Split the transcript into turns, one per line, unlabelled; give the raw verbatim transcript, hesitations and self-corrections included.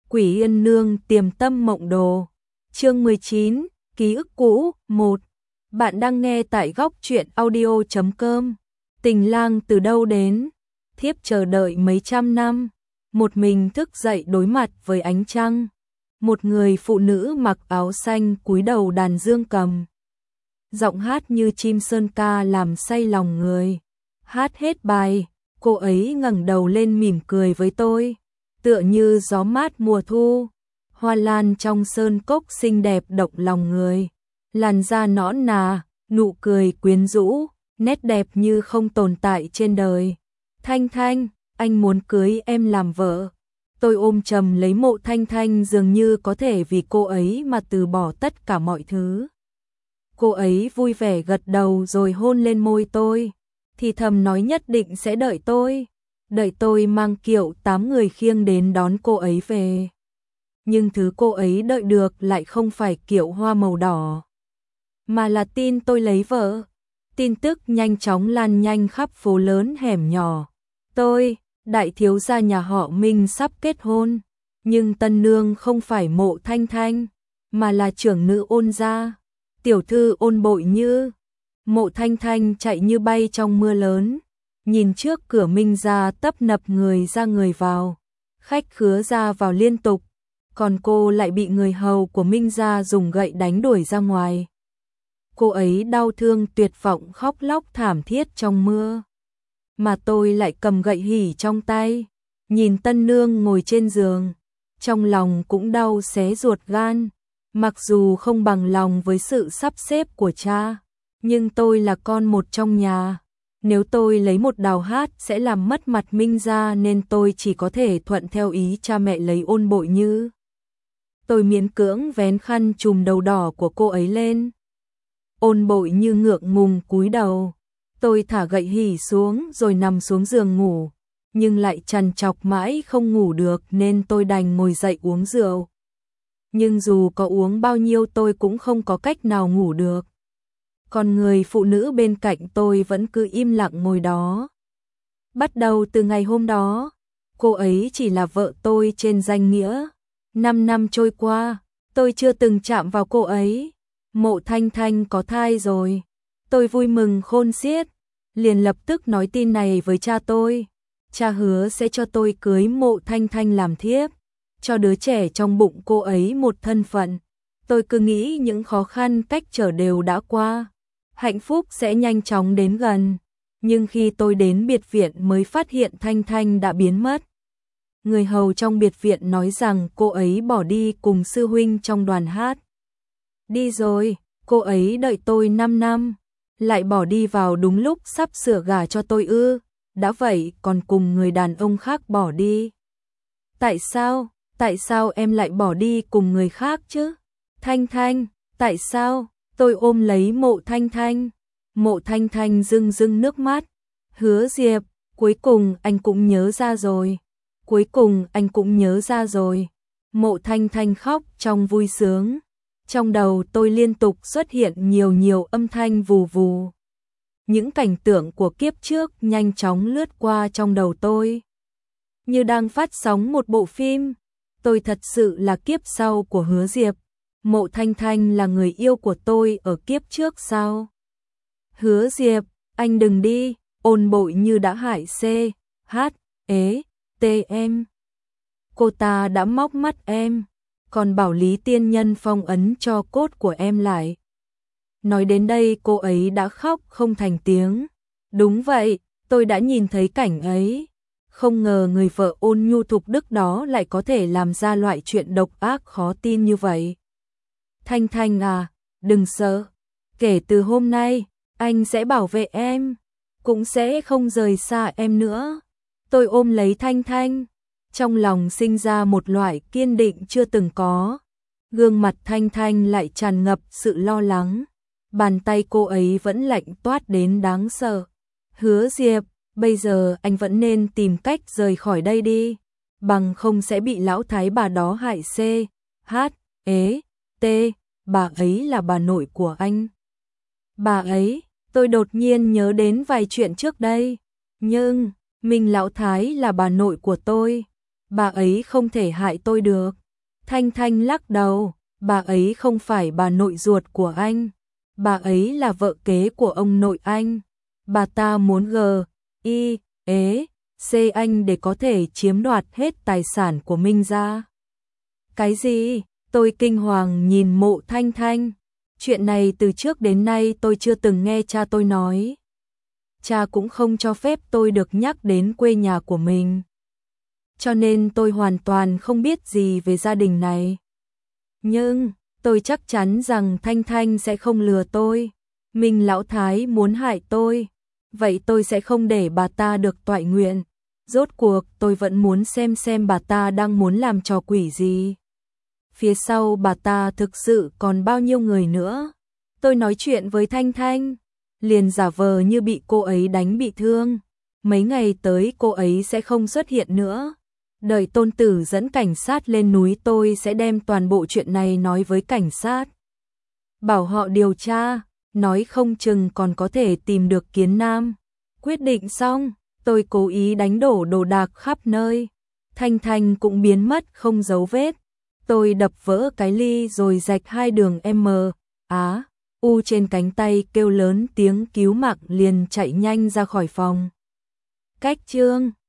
Quỷ Yên Nương Tiềm Tâm Mộng Đồ. Chương mười chín, ký ức cũ, một. Bạn đang nghe tại góc truyện audio chấm com. Tình lang từ đâu đến? Thiếp chờ đợi mấy trăm năm, một mình thức dậy đối mặt với ánh trăng. Một người phụ nữ mặc áo xanh cúi đầu đàn dương cầm. Giọng hát như chim sơn ca làm say lòng người. Hát hết bài, cô ấy ngẩng đầu lên mỉm cười với tôi, tựa như gió mát mùa thu. Hoa lan trong sơn cốc xinh đẹp động lòng người, làn da nõn nà, nụ cười quyến rũ, nét đẹp như không tồn tại trên đời. Thanh Thanh, anh muốn cưới em làm vợ. Tôi ôm chầm lấy Mộ Thanh Thanh, dường như có thể vì cô ấy mà từ bỏ tất cả mọi thứ. Cô ấy vui vẻ gật đầu rồi hôn lên môi tôi, thì thầm nói nhất định sẽ đợi tôi, đợi tôi mang kiệu tám người khiêng đến đón cô ấy về. Nhưng thứ cô ấy đợi được lại không phải kiệu hoa màu đỏ, mà là tin tôi lấy vợ. Tin tức nhanh chóng lan nhanh khắp phố lớn hẻm nhỏ. Tôi, đại thiếu gia nhà họ Minh sắp kết hôn, nhưng tân nương không phải Mộ Thanh Thanh, mà là trưởng nữ Ôn gia, tiểu thư Ôn Bội Như. Mộ Thanh Thanh chạy như bay trong mưa lớn, nhìn trước cửa Minh gia tấp nập người ra người vào, khách khứa ra vào liên tục, còn cô lại bị người hầu của Minh gia dùng gậy đánh đuổi ra ngoài. Cô ấy đau thương tuyệt vọng khóc lóc thảm thiết trong mưa, mà tôi lại cầm gậy hỉ trong tay, nhìn tân nương ngồi trên giường, trong lòng cũng đau xé ruột gan. Mặc dù không bằng lòng với sự sắp xếp của cha, nhưng tôi là con một trong nhà, nếu tôi lấy một đào hát sẽ làm mất mặt Minh gia, nên tôi chỉ có thể thuận theo ý cha mẹ lấy Ôn Bội Như. Tôi miễn cưỡng vén khăn trùm đầu đỏ của cô ấy lên. Ôn Bội Như ngượng ngùng cúi đầu. Tôi thả gậy hỉ xuống rồi nằm xuống giường ngủ, nhưng lại trằn trọc mãi không ngủ được nên tôi đành ngồi dậy uống rượu. Nhưng dù có uống bao nhiêu tôi cũng không có cách nào ngủ được. Còn người phụ nữ bên cạnh tôi vẫn cứ im lặng ngồi đó. Bắt đầu từ ngày hôm đó, cô ấy chỉ là vợ tôi trên danh nghĩa. Năm năm trôi qua, tôi chưa từng chạm vào cô ấy. Mộ Thanh Thanh có thai rồi. Tôi vui mừng khôn xiết, liền lập tức nói tin này với cha tôi. Cha hứa sẽ cho tôi cưới Mộ Thanh Thanh làm thiếp, cho đứa trẻ trong bụng cô ấy một thân phận. Tôi cứ nghĩ những khó khăn cách trở đều đã qua, hạnh phúc sẽ nhanh chóng đến gần. Nhưng khi tôi đến biệt viện mới phát hiện Thanh Thanh đã biến mất. Người hầu trong biệt viện nói rằng cô ấy bỏ đi cùng sư huynh trong đoàn hát. Đi rồi, cô ấy đợi tôi năm năm, lại bỏ đi vào đúng lúc sắp sửa gả cho tôi ư? Đã vậy còn cùng người đàn ông khác bỏ đi. Tại sao? Tại sao em lại bỏ đi cùng người khác chứ? Thanh Thanh, tại sao? Tôi ôm lấy Mộ Thanh Thanh. Mộ Thanh Thanh rưng rưng nước mắt. Hứa Diệp, cuối cùng anh cũng nhớ ra rồi. Cuối cùng anh cũng nhớ ra rồi. Mộ Thanh Thanh khóc trong vui sướng. Trong đầu tôi liên tục xuất hiện nhiều nhiều âm thanh vù vù. Những cảnh tượng của kiếp trước nhanh chóng lướt qua trong đầu tôi, như đang phát sóng một bộ phim. Tôi thật sự là kiếp sau của Hứa Diệp. Mộ Thanh Thanh là người yêu của tôi ở kiếp trước sao? Hứa Diệp, anh đừng đi. Ôn Bội Như đã hại C, H, ế, T em. Cô ta đã móc mắt em, còn bảo Lý Tiên Nhân phong ấn cho cốt của em lại. Nói đến đây cô ấy đã khóc không thành tiếng. Đúng vậy, tôi đã nhìn thấy cảnh ấy. Không ngờ người vợ ôn nhu thục đức đó lại có thể làm ra loại chuyện độc ác khó tin như vậy. Thanh Thanh à, đừng sợ. Kể từ hôm nay, anh sẽ bảo vệ em, cũng sẽ không rời xa em nữa. Tôi ôm lấy Thanh Thanh, trong lòng sinh ra một loại kiên định chưa từng có. Gương mặt Thanh Thanh lại tràn ngập sự lo lắng. Bàn tay cô ấy vẫn lạnh toát đến đáng sợ. Hứa Diệp, bây giờ anh vẫn nên tìm cách rời khỏi đây đi, bằng không sẽ bị lão thái bà đó hại C, H, ế, T, bà ấy là bà nội của anh. Bà ấy, tôi đột nhiên nhớ đến vài chuyện trước đây, nhưng, mình lão thái là bà nội của tôi, bà ấy không thể hại tôi được. Thanh Thanh lắc đầu, bà ấy không phải bà nội ruột của anh, bà ấy là vợ kế của ông nội anh. Bà ta muốn g, i, ế, c anh để có thể chiếm đoạt hết tài sản của Minh gia. Cái gì? Tôi kinh hoàng nhìn Mộ Thanh Thanh. Chuyện này từ trước đến nay tôi chưa từng nghe cha tôi nói. Cha cũng không cho phép tôi được nhắc đến quê nhà của mình. Cho nên tôi hoàn toàn không biết gì về gia đình này. Nhưng, tôi chắc chắn rằng Thanh Thanh sẽ không lừa tôi. Minh Lão Thái muốn hại tôi. Vậy tôi sẽ không để bà ta được toại nguyện. Rốt cuộc tôi vẫn muốn xem xem bà ta đang muốn làm trò quỷ gì. Phía sau bà ta thực sự còn bao nhiêu người nữa. Tôi nói chuyện với Thanh Thanh, liền giả vờ như bị cô ấy đánh bị thương. Mấy ngày tới cô ấy sẽ không xuất hiện nữa. Đợi tôn tử dẫn cảnh sát lên núi tôi sẽ đem toàn bộ chuyện này nói với cảnh sát. Bảo họ điều tra, nói không chừng còn có thể tìm được Kiến Nam. Quyết định xong, tôi cố ý đánh đổ đồ đạc khắp nơi. Thanh Thanh cũng biến mất không dấu vết. Tôi đập vỡ cái ly rồi rạch hai đường M, Á, U trên cánh tay, kêu lớn tiếng cứu mạng liền chạy nhanh ra khỏi phòng. Cách chương